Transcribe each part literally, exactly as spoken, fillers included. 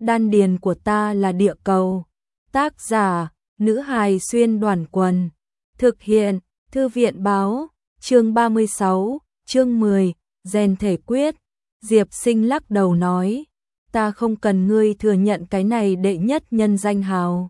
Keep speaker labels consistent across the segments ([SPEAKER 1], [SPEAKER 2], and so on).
[SPEAKER 1] đan điền của ta là địa cầu. Tác giả, nữ hài xuyên đoàn quần. Thực hiện, thư viện báo, chương ba mươi sáu, chương mười, rèn thể quyết. Diệp Sinh lắc đầu nói, ta không cần ngươi thừa nhận cái này đệ nhất nhân danh hào.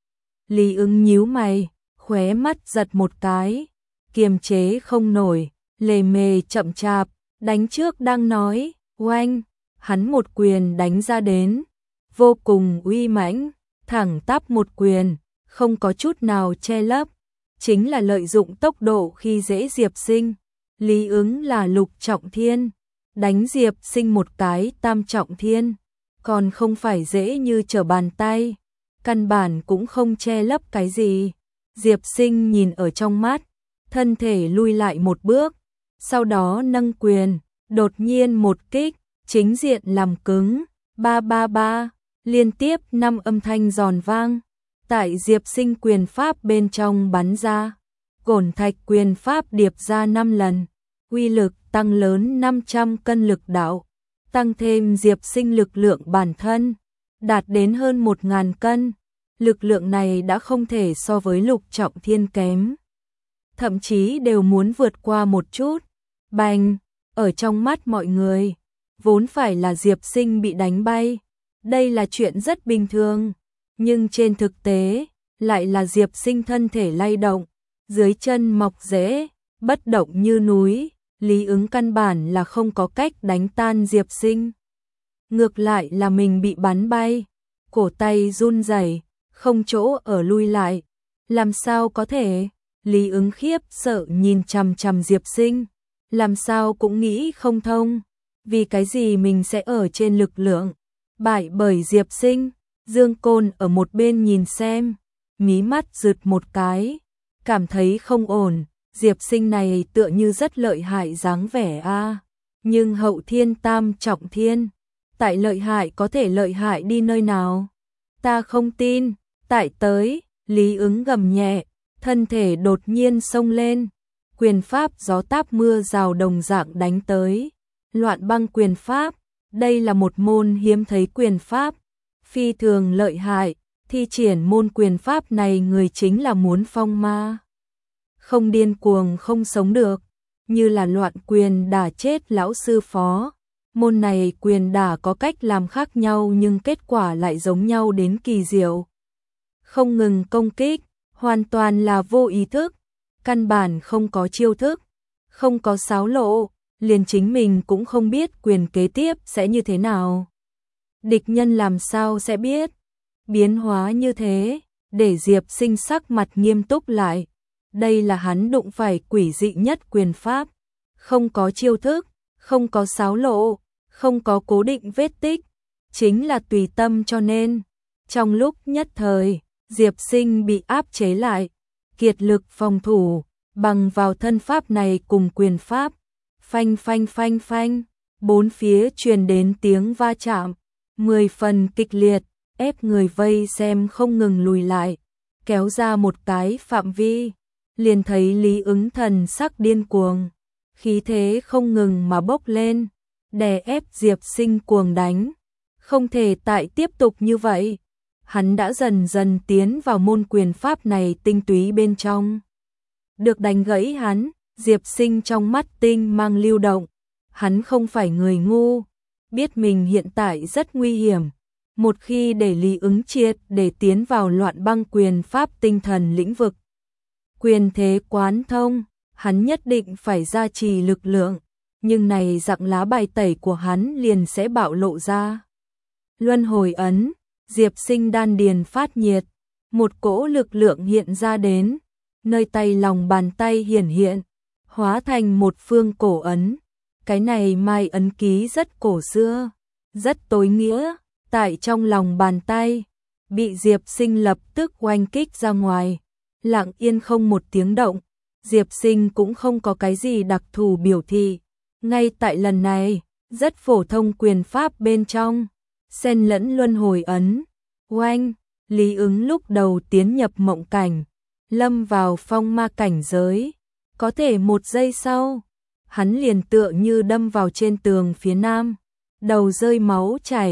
[SPEAKER 1] Lý Ứng nhíu mày, khóe mắt giật một cái, kiềm chế không nổi, lề mề chậm chạp, đánh trước đang nói, oanh, hắn một quyền đánh ra đến, vô cùng uy mãnh, thẳng tắp một quyền, không có chút nào che lấp, chính là lợi dụng tốc độ khi dễ Diệp Sinh. Lý Ứng là lục trọng thiên, đánh Diệp Sinh một cái tam trọng thiên, còn không phải dễ như trở bàn tay, căn bản cũng không che lấp cái gì. Diệp Sinh nhìn ở trong mắt, thân thể lui lại một bước, sau đó nâng quyền, đột nhiên một kích, chính diện làm cứng, ba ba ba, liên tiếp năm âm thanh giòn vang, tại Diệp Sinh quyền pháp bên trong bắn ra, cổn thạch quyền pháp điệp ra năm lần, uy lực tăng lớn năm trăm cân lực đạo, tăng thêm Diệp Sinh lực lượng bản thân, đạt đến hơn một nghìn cân, lực lượng này đã không thể so với lục trọng thiên kém, thậm chí đều muốn vượt qua một chút. Bành, ở trong mắt mọi người, vốn phải là Diệp Sinh bị đánh bay, đây là chuyện rất bình thường, nhưng trên thực tế, lại là Diệp Sinh thân thể lay động, dưới chân mọc rễ, bất động như núi, Lý Ứng căn bản là không có cách đánh tan Diệp Sinh. Ngược lại là mình bị bắn bay, cổ tay run rẩy, không chỗ ở lui lại, làm sao có thể? Lý Ứng khiếp sợ nhìn chằm chằm Diệp Sinh, làm sao cũng nghĩ không thông, vì cái gì mình sẽ ở trên lực lượng bại bởi Diệp Sinh. Dương Côn ở một bên nhìn xem, mí mắt rực một cái, cảm thấy không ổn, Diệp Sinh này tựa như rất lợi hại dáng vẻ a, nhưng hậu thiên tam trọng thiên, tại lợi hại có thể lợi hại đi nơi nào? Ta không tin, tại tới, Lý Ứng gầm nhẹ, thân thể đột nhiên xông lên, quyền pháp gió táp mưa rào đồng dạng đánh tới, loạn băng quyền pháp, đây là một môn hiếm thấy quyền pháp, phi thường lợi hại, thi triển môn quyền pháp này người chính là muốn phong ma. Không điên cuồng không sống được, như là loạn quyền đả chết lão sư phó. Môn này quyền đả có cách làm khác nhau nhưng kết quả lại giống nhau đến kỳ diệu. Không ngừng công kích, hoàn toàn là vô ý thức, căn bản không có chiêu thức, không có xáo lộ, liền chính mình cũng không biết quyền kế tiếp sẽ như thế nào. Địch nhân làm sao sẽ biết? Biến hóa như thế, để Diệp Sinh sắc mặt nghiêm túc lại. Đây là hắn đụng phải quỷ dị nhất quyền pháp, không có chiêu thức, không có xáo lộ, không có cố định vết tích, chính là tùy tâm cho nên. Trong lúc nhất thời, Diệp Sinh bị áp chế lại, kiệt lực phòng thủ, bằng vào thân pháp này cùng quyền pháp. Phanh phanh phanh phanh, bốn phía truyền đến tiếng va chạm, mười phần kịch liệt, ép người vây xem không ngừng lùi lại, kéo ra một cái phạm vi, liền thấy Lý Ứng thần sắc điên cuồng, khí thế không ngừng mà bốc lên, đè ép Diệp Sinh cuồng đánh, không thể tại tiếp tục như vậy, hắn đã dần dần tiến vào môn quyền pháp này tinh túy bên trong. Được đánh gãy hắn, Diệp Sinh trong mắt tinh mang lưu động, hắn không phải người ngu, biết mình hiện tại rất nguy hiểm, một khi để Lý Ứng triệt để tiến vào loạn băng quyền pháp tinh thần lĩnh vực. Quyền thế quán thông, hắn nhất định phải gia trì lực lượng, nhưng này dạng lá bài tẩy của hắn liền sẽ bạo lộ ra. Luân hồi ấn, Diệp Sinh đan điền phát nhiệt, một cỗ lực lượng hiện ra đến, nơi tay lòng bàn tay hiển hiện, hóa thành một phương cổ ấn. Cái này mai ấn ký rất cổ xưa, rất tối nghĩa, tại trong lòng bàn tay, bị Diệp Sinh lập tức oanh kích ra ngoài, lặng yên không một tiếng động, Diệp Sinh cũng không có cái gì đặc thù biểu thị, ngay tại lần này, rất phổ thông quyền pháp bên trong, xen lẫn luân hồi ấn, oanh, Lý Ứng lúc đầu tiến nhập mộng cảnh, lâm vào phong ma cảnh giới, có thể một giây sau, hắn liền tựa như đâm vào trên tường phía nam, đầu rơi máu chảy,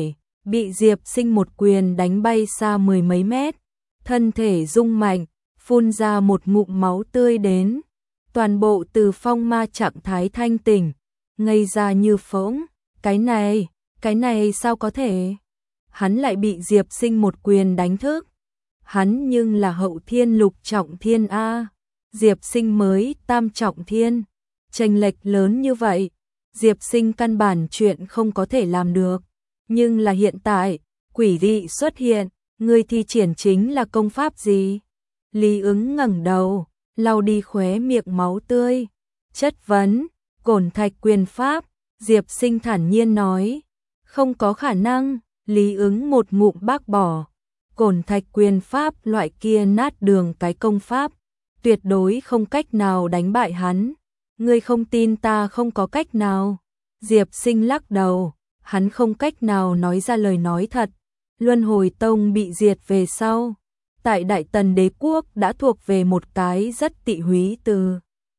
[SPEAKER 1] bị Diệp Sinh một quyền đánh bay xa mười mấy mét, thân thể rung mạnh, phun ra một ngụm máu tươi đến, toàn bộ Từ Phong ma trạng thái thanh tỉnh, ngây ra như phỗng, cái này, cái này sao có thể? Hắn lại bị Diệp Sinh một quyền đánh thức. Hắn nhưng là hậu thiên lục trọng thiên a, Diệp Sinh mới tam trọng thiên, chênh lệch lớn như vậy, Diệp Sinh căn bản chuyện không có thể làm được. Nhưng là hiện tại, quỷ dị xuất hiện, ngươi thi triển chính là công pháp gì? Lý Ứng ngẩng đầu, lau đi khóe miệng máu tươi, chất vấn, Cổn Thạch quyền pháp, Diệp Sinh thản nhiên nói, không có khả năng, Lý Ứng một ngụm bác bỏ, Cổn Thạch quyền pháp loại kia nát đường cái công pháp, tuyệt đối không cách nào đánh bại hắn, ngươi không tin ta không có cách nào. Diệp Sinh lắc đầu, hắn không cách nào nói ra lời nói thật, Luân Hồi Tông bị diệt về sau, tại Đại Tần Đế Quốc đã thuộc về một cái rất tị húy từ.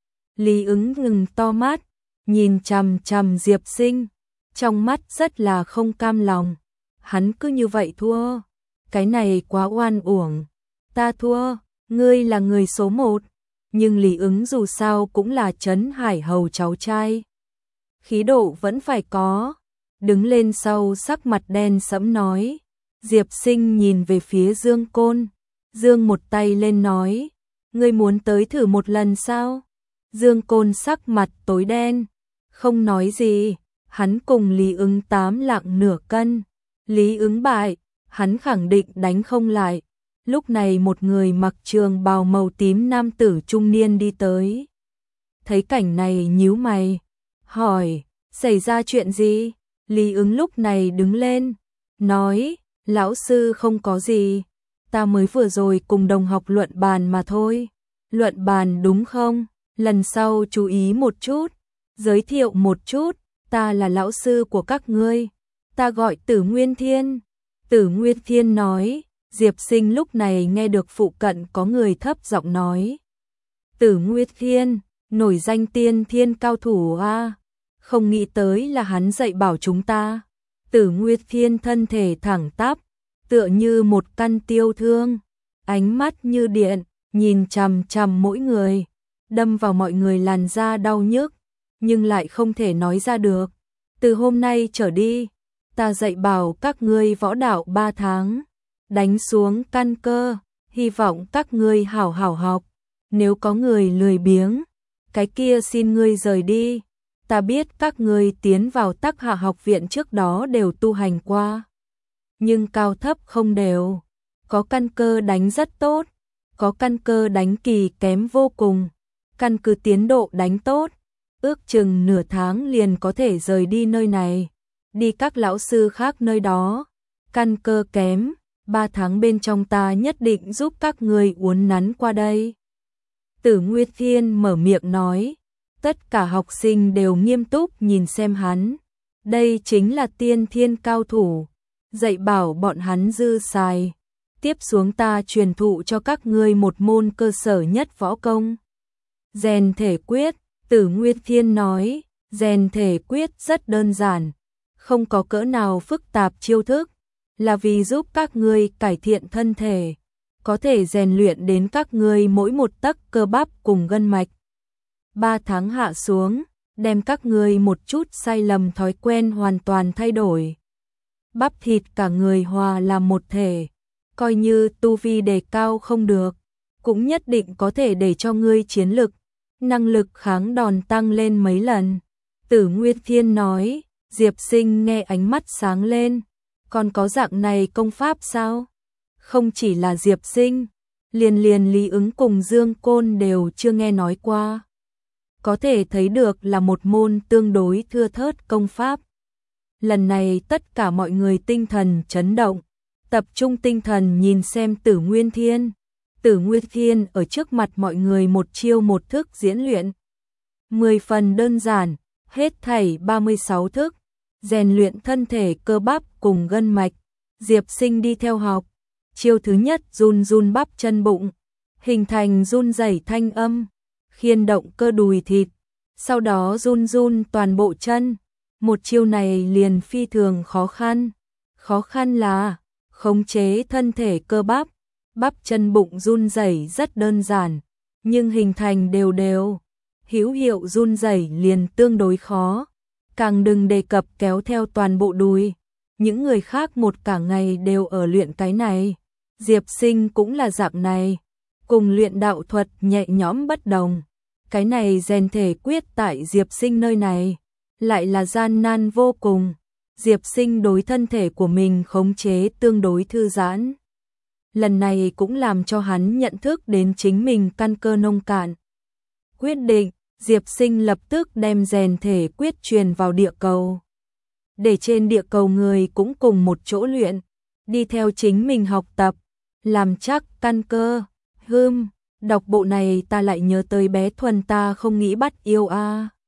[SPEAKER 1] Lý Ứng ngừng to mắt, nhìn chằm chằm Diệp Sinh, trong mắt rất là không cam lòng, hắn cứ như vậy thua, cái này quá oan uổng, ta thua, ngươi là người số một, nhưng Lý Ứng dù sao cũng là Trấn Hải Hầu cháu trai. Khí độ vẫn phải có, đứng lên sau sắc mặt đen sẫm nói, Diệp Sinh nhìn về phía Dương Côn, Dương một tay lên nói, ngươi muốn tới thử một lần sao? Dương Côn sắc mặt tối đen, không nói gì, hắn cùng Lý Ứng tám lạng nửa cân, Lý Ứng bại, hắn khẳng định đánh không lại. Lúc này một người mặc trường bào màu tím nam tử trung niên đi tới. Thấy cảnh này nhíu mày, hỏi, xảy ra chuyện gì? Lý Ứng lúc này đứng lên, nói, lão sư không có gì, ta mới vừa rồi cùng đồng học luận bàn mà thôi. Luận bàn đúng không? Lần sau chú ý một chút, giới thiệu một chút, ta là lão sư của các ngươi, ta gọi Tử Nguyên Thiên. Tử Nguyên Thiên nói, Diệp Sinh lúc này nghe được phụ cận có người thấp giọng nói. Tử Nguyên Thiên, nổi danh tiên thiên cao thủ a, không nghĩ tới là hắn dạy bảo chúng ta. Tử Nguyên Thiên thân thể thẳng tắp, tựa như một căn tiêu thương, ánh mắt như điện, nhìn chằm chằm mỗi người, đâm vào mọi người làn da đau nhức, nhưng lại không thể nói ra được. Từ hôm nay trở đi, ta dạy bảo các ngươi võ đạo ba tháng, đánh xuống căn cơ, hy vọng các ngươi hảo hảo học, nếu có người lười biếng, cái kia xin ngươi rời đi. Ta biết các ngươi tiến vào Tắc Hạ học viện trước đó đều tu hành qua, nhưng cao thấp không đều, có căn cơ đánh rất tốt, có căn cơ đánh kỳ kém vô cùng, căn cứ tiến độ đánh tốt, ước chừng nửa tháng liền có thể rời đi nơi này, đi các lão sư khác nơi đó, căn cơ kém, ba tháng bên trong ta nhất định giúp các ngươi uốn nắn qua đây. Tử Nguyên Thiên mở miệng nói, tất cả học sinh đều nghiêm túc nhìn xem hắn, đây chính là tiên thiên cao thủ, dạy bảo bọn hắn dư xài, tiếp xuống ta truyền thụ cho các ngươi một môn cơ sở nhất võ công. Rèn thể quyết, Tử Nguyên Thiên nói, rèn thể quyết rất đơn giản, không có cỡ nào phức tạp chiêu thức, là vì giúp các ngươi cải thiện thân thể, có thể rèn luyện đến các ngươi mỗi một tấc cơ bắp cùng gân mạch. Ba tháng hạ xuống, đem các ngươi một chút sai lầm thói quen hoàn toàn thay đổi. Bắp thịt cả người hòa làm một thể, coi như tu vi đề cao không được, cũng nhất định có thể để cho ngươi chiến lực, năng lực kháng đòn tăng lên mấy lần. Tử Nguyên Thiên nói, Diệp Sinh nghe ánh mắt sáng lên, còn có dạng này công pháp sao? Không chỉ là Diệp Sinh, liền liền Lý Ứng cùng Dương Côn đều chưa nghe nói qua. Có thể thấy được là một môn tương đối thưa thớt công pháp. Lần này tất cả mọi người tinh thần chấn động, tập trung tinh thần nhìn xem Tử Nguyên Thiên. Tử Nguyên Thiên ở trước mặt mọi người một chiêu một thức diễn luyện. mười phần đơn giản, hết thảy ba mươi sáu thức, rèn luyện thân thể cơ bắp cùng gân mạch. Diệp Sinh đi theo học, chiêu thứ nhất run run bắp chân bụng, hình thành run rẩy thanh âm, khiên động cơ đùi thịt, sau đó run run toàn bộ chân. Một chiêu này liền phi thường khó khăn, Khó khăn là khống chế thân thể cơ bắp, bắp chân bụng run rẩy rất đơn giản, nhưng hình thành đều đều, hữu hiệu run rẩy liền tương đối khó, càng đừng đề cập kéo theo toàn bộ đùi. Những người khác một cả ngày đều ở luyện cái này, Diệp Sinh cũng là dạng này, cùng luyện đạo thuật nhẹ nhõm bất đồng. Cái này rèn thể quyết tại Diệp Sinh nơi này, lại là gian nan vô cùng. Diệp Sinh đối thân thể của mình khống chế tương đối thư giãn. Lần này cũng làm cho hắn nhận thức đến chính mình căn cơ nông cạn. Quyết định, Diệp Sinh lập tức đem rèn thể quyết truyền vào địa cầu. Để trên địa cầu người cũng cùng một chỗ luyện, đi theo chính mình học tập, làm chắc căn cơ. Hừm, đọc bộ này ta lại nhớ tới bé Thuần ta không nghĩ bắt yêu a. À.